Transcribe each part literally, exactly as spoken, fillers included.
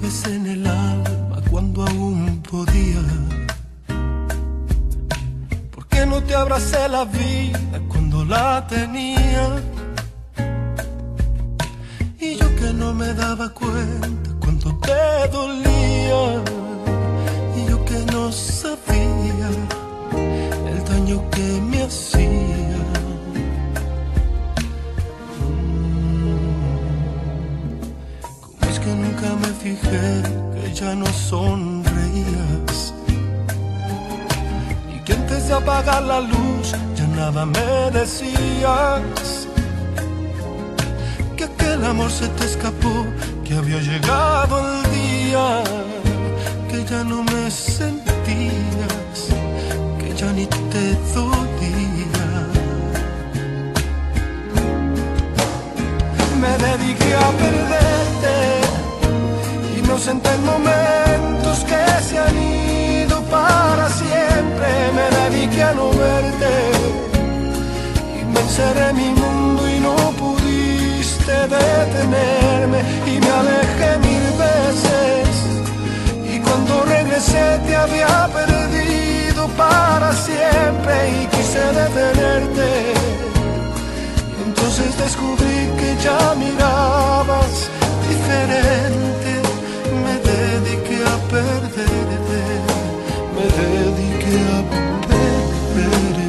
lleves en el alma cuando aún podía. ¿Por qué no te abracé la vida cuando la tenía? Y yo que no me daba cuenta cuánto te dolía. Y yo que no sabía el daño que me hacía. ¿Cómo es que nunca me fijé que ya no sonreías? Y que antes de apagar la luz ya nada me decías. Que aquel amor se te escapó, que había llegado el día, que ya no me sentías, que ya ni te dolía. Me dediqué a perderte, inocente en momentos que se han ido para siempre. Me dediqué a no verte y me encerré en mi mundo y no pudiste detenerme. Y me alejé mil veces y cuando regresé te había perdido para siempre. Y quise detenerte, entonces descubrí que ya mirabas diferente. Me dediqué a perderte, me dediqué a perderte.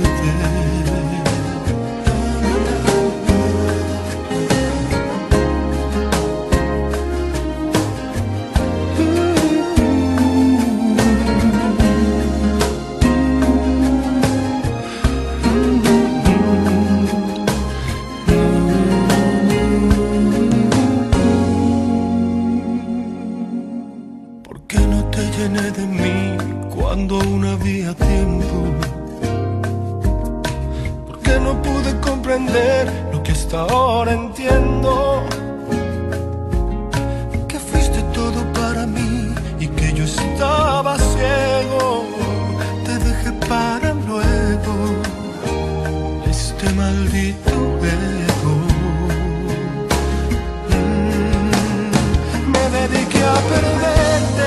De mí cuando aún había tiempo. Porque no pude comprender lo que hasta ahora entiendo, que fuiste todo para mí y que yo estaba ciego. Te dejé para luego, este maldito ego. mm, Me dediqué a perderte,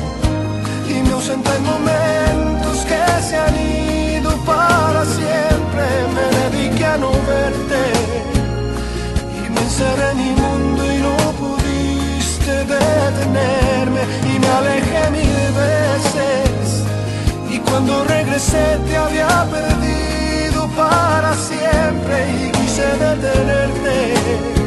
en momentos que se han ido para siempre. Me dediqué a no verte y me encerré en mi mundo y no pudiste detenerme. Y me alejé mil veces y cuando regresé te había perdido para siempre. Y quise detenerte,